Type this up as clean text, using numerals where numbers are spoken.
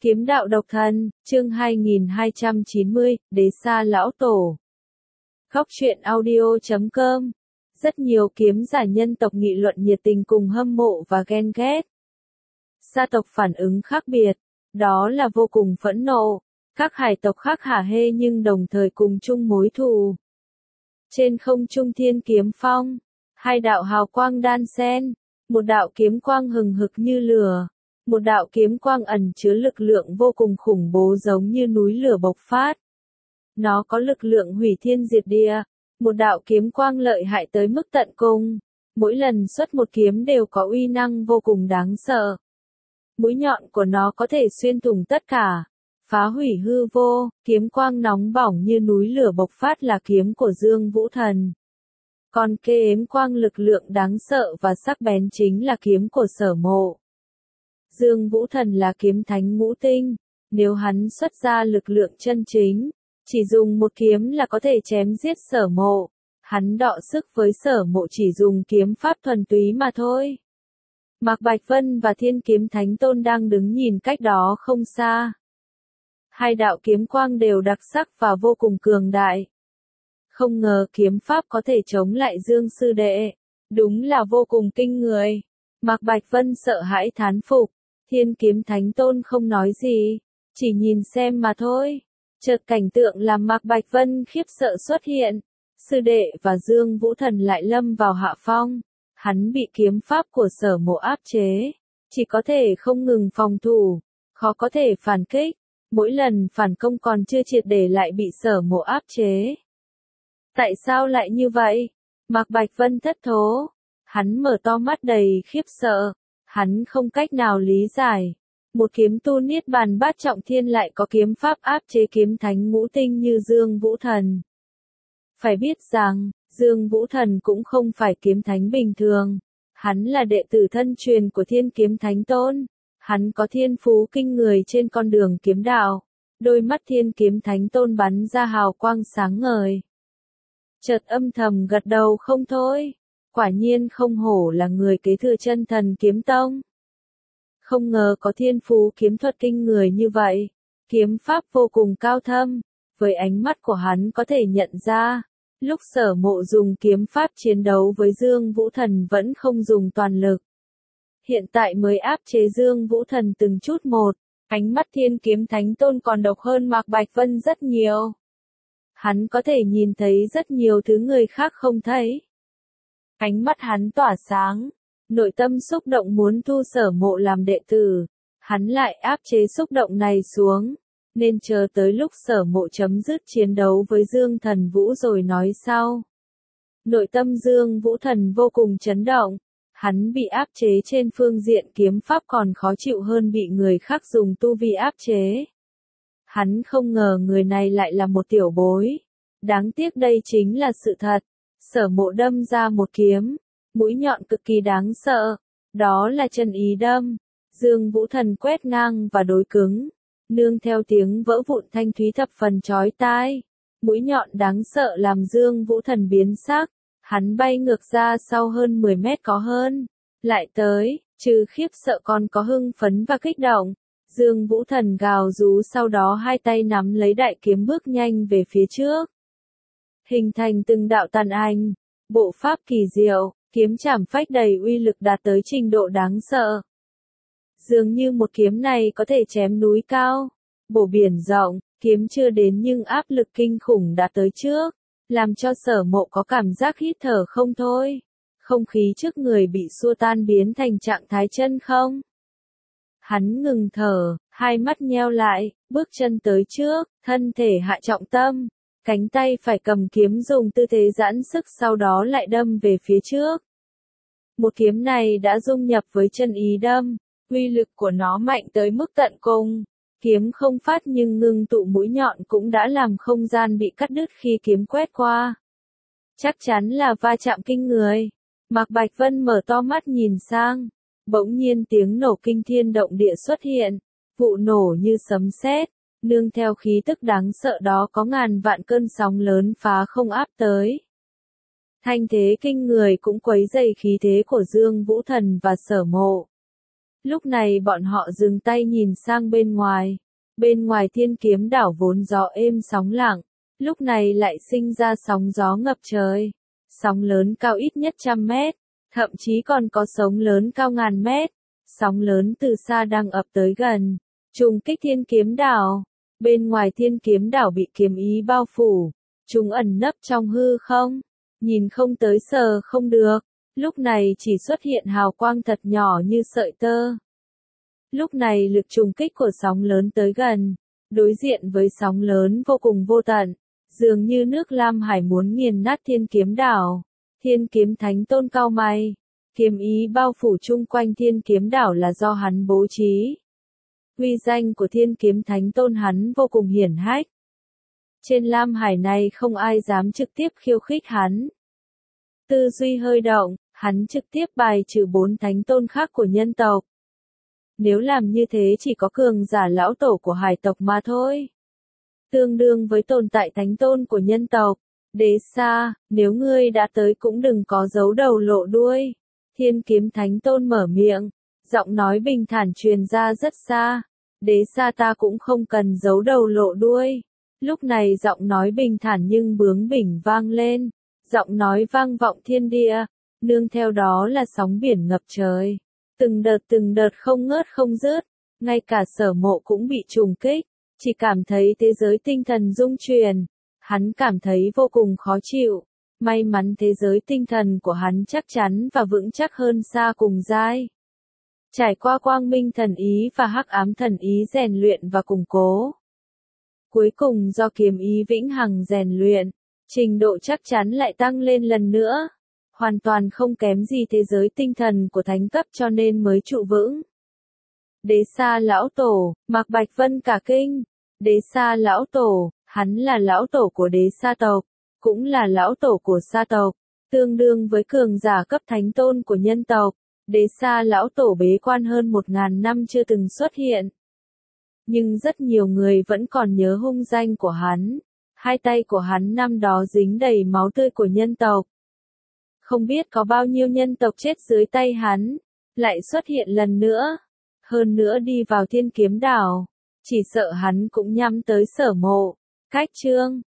Kiếm đạo độc thân, chương 2290, Đế Sa Lão Tổ. Góc truyện audio.com. Rất nhiều kiếm giả nhân tộc nghị luận nhiệt tình cùng hâm mộ và ghen ghét. Sa tộc phản ứng khác biệt, đó là vô cùng phẫn nộ. Các hải tộc khác hả hê nhưng đồng thời cùng chung mối thù. Trên không trung thiên kiếm phong, hai đạo hào quang đan xen, một đạo kiếm quang hừng hực như lửa. Một đạo kiếm quang ẩn chứa lực lượng vô cùng khủng bố giống như núi lửa bộc phát. Nó có lực lượng hủy thiên diệt địa, một đạo kiếm quang lợi hại tới mức tận cùng. Mỗi lần xuất một kiếm đều có uy năng vô cùng đáng sợ. Mũi nhọn của nó có thể xuyên thủng tất cả, phá hủy hư vô, kiếm quang nóng bỏng như núi lửa bộc phát là kiếm của Dương Vũ Thần. Còn kiếm quang lực lượng đáng sợ và sắc bén chính là kiếm của Sở Mộ. Dương Vũ Thần là kiếm thánh ngũ tinh, nếu hắn xuất ra lực lượng chân chính, chỉ dùng một kiếm là có thể chém giết Sở Mộ. Hắn đọ sức với Sở Mộ chỉ dùng kiếm pháp thuần túy mà thôi. Mạc Bạch Vân và Thiên Kiếm Thánh Tôn đang đứng nhìn cách đó không xa. Hai đạo kiếm quang đều đặc sắc và vô cùng cường đại. Không ngờ kiếm pháp có thể chống lại Dương sư đệ, đúng là vô cùng kinh người. Mạc Bạch Vân sợ hãi thán phục. Thiên Kiếm Thánh Tôn không nói gì, chỉ nhìn xem mà thôi. Chợt cảnh tượng làm Mạc Bạch Vân khiếp sợ xuất hiện. Sư đệ và Dương Vũ Thần lại lâm vào hạ phong. Hắn bị kiếm pháp của Sở Mộ áp chế, chỉ có thể không ngừng phòng thủ, khó có thể phản kích. Mỗi lần phản công còn chưa triệt để lại bị Sở Mộ áp chế. Tại sao lại như vậy? Mạc Bạch Vân thất thố. Hắn mở to mắt đầy khiếp sợ. Hắn không cách nào lý giải. Một kiếm tu niết bàn bát trọng thiên lại có kiếm pháp áp chế kiếm thánh ngũ tinh như Dương Vũ Thần. Phải biết rằng, Dương Vũ Thần cũng không phải kiếm thánh bình thường. Hắn là đệ tử thân truyền của Thiên Kiếm Thánh Tôn. Hắn có thiên phú kinh người trên con đường kiếm đạo. Đôi mắt Thiên Kiếm Thánh Tôn bắn ra hào quang sáng ngời. Chợt âm thầm gật đầu không thôi. Quả nhiên không hổ là người kế thừa chân thần kiếm tông. Không ngờ có thiên phú kiếm thuật kinh người như vậy. Kiếm pháp vô cùng cao thâm. Với ánh mắt của hắn có thể nhận ra. Lúc Sở Mộ dùng kiếm pháp chiến đấu với Dương Vũ Thần vẫn không dùng toàn lực. Hiện tại mới áp chế Dương Vũ Thần từng chút một. Ánh mắt Thiên Kiếm Thánh Tôn còn độc hơn Mạc Bạch Vân rất nhiều. Hắn có thể nhìn thấy rất nhiều thứ người khác không thấy. Ánh mắt hắn tỏa sáng, nội tâm xúc động muốn thu Sở Mộ làm đệ tử. Hắn lại áp chế xúc động này xuống, nên chờ tới lúc Sở Mộ chấm dứt chiến đấu với Dương Thần Vũ rồi nói sau. Nội tâm Dương Vũ Thần vô cùng chấn động, hắn bị áp chế trên phương diện kiếm pháp còn khó chịu hơn bị người khác dùng tu vi áp chế. Hắn không ngờ người này lại là một tiểu bối. Đáng tiếc đây chính là sự thật. Sở Mộ đâm ra một kiếm, mũi nhọn cực kỳ đáng sợ, đó là chân ý đâm. Dương Vũ Thần quét ngang và đối cứng, nương theo tiếng vỡ vụn thanh thúy thập phần chói tai. Mũi nhọn đáng sợ làm Dương Vũ Thần biến sắc, hắn bay ngược ra sau hơn 10 mét có hơn. Lại tới, trừ khiếp sợ còn có hưng phấn và kích động. Dương Vũ Thần gào rú sau đó hai tay nắm lấy đại kiếm bước nhanh về phía trước. Hình thành từng đạo tàn ảnh, bộ pháp kỳ diệu, kiếm chảm phách đầy uy lực đạt tới trình độ đáng sợ. Dường như một kiếm này có thể chém núi cao, bổ biển rộng, kiếm chưa đến nhưng áp lực kinh khủng đã tới trước, làm cho Sở Mộ có cảm giác hít thở không thôi. Không khí trước người bị xua tan biến thành trạng thái chân không. Hắn ngừng thở, hai mắt nheo lại, bước chân tới trước, thân thể hạ trọng tâm. Cánh tay phải cầm kiếm dùng tư thế giãn sức sau đó lại đâm về phía trước. Một kiếm này đã dung nhập với chân ý đâm, uy lực của nó mạnh tới mức tận cùng. Kiếm không phát nhưng ngưng tụ mũi nhọn cũng đã làm không gian bị cắt đứt khi kiếm quét qua. Chắc chắn là va chạm kinh người. Mạc Bạch Vân mở to mắt nhìn sang. Bỗng nhiên tiếng nổ kinh thiên động địa xuất hiện. Vụ nổ như sấm sét. Nương theo khí tức đáng sợ đó có ngàn vạn cơn sóng lớn phá không áp tới. Thanh thế kinh người cũng quấy dày khí thế của Dương Vũ Thần và Sở Mộ. Lúc này bọn họ dừng tay nhìn sang bên ngoài. Bên ngoài Thiên Kiếm đảo vốn gió êm sóng lặng, lúc này lại sinh ra sóng gió ngập trời. Sóng lớn cao ít nhất 100 mét, thậm chí còn có sóng lớn cao ngàn mét. Sóng lớn từ xa đang ập tới gần, trùng kích Thiên Kiếm đảo. Bên ngoài Thiên Kiếm đảo bị kiếm ý bao phủ, chúng ẩn nấp trong hư không, nhìn không tới sờ không được. Lúc này chỉ xuất hiện hào quang thật nhỏ như sợi tơ. Lúc này lực trùng kích của sóng lớn tới gần, đối diện với sóng lớn vô cùng vô tận, dường như nước Lam Hải muốn nghiền nát Thiên Kiếm đảo. Thiên Kiếm Thánh Tôn cau mày, kiếm ý bao phủ chung quanh Thiên Kiếm đảo là do hắn bố trí. Uy danh của Thiên Kiếm Thánh Tôn hắn vô cùng hiển hách. Trên Lam Hải này không ai dám trực tiếp khiêu khích hắn. Tư duy hơi động, hắn trực tiếp bài trừ 4 thánh tôn khác của nhân tộc. Nếu làm như thế chỉ có cường giả lão tổ của hải tộc mà thôi. Tương đương với tồn tại thánh tôn của nhân tộc. Đế Sa, nếu ngươi đã tới cũng đừng có giấu đầu lộ đuôi. Thiên Kiếm Thánh Tôn mở miệng, giọng nói bình thản truyền ra rất xa. Đế Sa ta cũng không cần giấu đầu lộ đuôi. Lúc này giọng nói bình thản nhưng bướng bỉnh vang lên. Giọng nói vang vọng thiên địa, nương theo đó là sóng biển ngập trời. Từng đợt không ngớt không dứt, ngay cả Sở Mộ cũng bị trùng kích, chỉ cảm thấy thế giới tinh thần rung chuyển. Hắn cảm thấy vô cùng khó chịu. May mắn thế giới tinh thần của hắn chắc chắn và vững chắc hơn xa cùng giai. Trải qua quang minh thần ý và hắc ám thần ý rèn luyện và củng cố. Cuối cùng do kiếm ý vĩnh hằng rèn luyện, trình độ chắc chắn lại tăng lên lần nữa. Hoàn toàn không kém gì thế giới tinh thần của thánh cấp cho nên mới trụ vững. Đế Sa lão tổ, Mạc Bạch Vân cả kinh. Đế Sa lão tổ, hắn là lão tổ của Đế Sa tộc, cũng là lão tổ của Sa tộc, tương đương với cường giả cấp thánh tôn của nhân tộc. Đế Sa lão tổ bế quan hơn 1000 năm chưa từng xuất hiện. Nhưng rất nhiều người vẫn còn nhớ hung danh của hắn. Hai tay của hắn năm đó dính đầy máu tươi của nhân tộc. Không biết có bao nhiêu nhân tộc chết dưới tay hắn, lại xuất hiện lần nữa. Hơn nữa đi vào Thiên Kiếm đảo, chỉ sợ hắn cũng nhắm tới Sở Mộ. Cách chương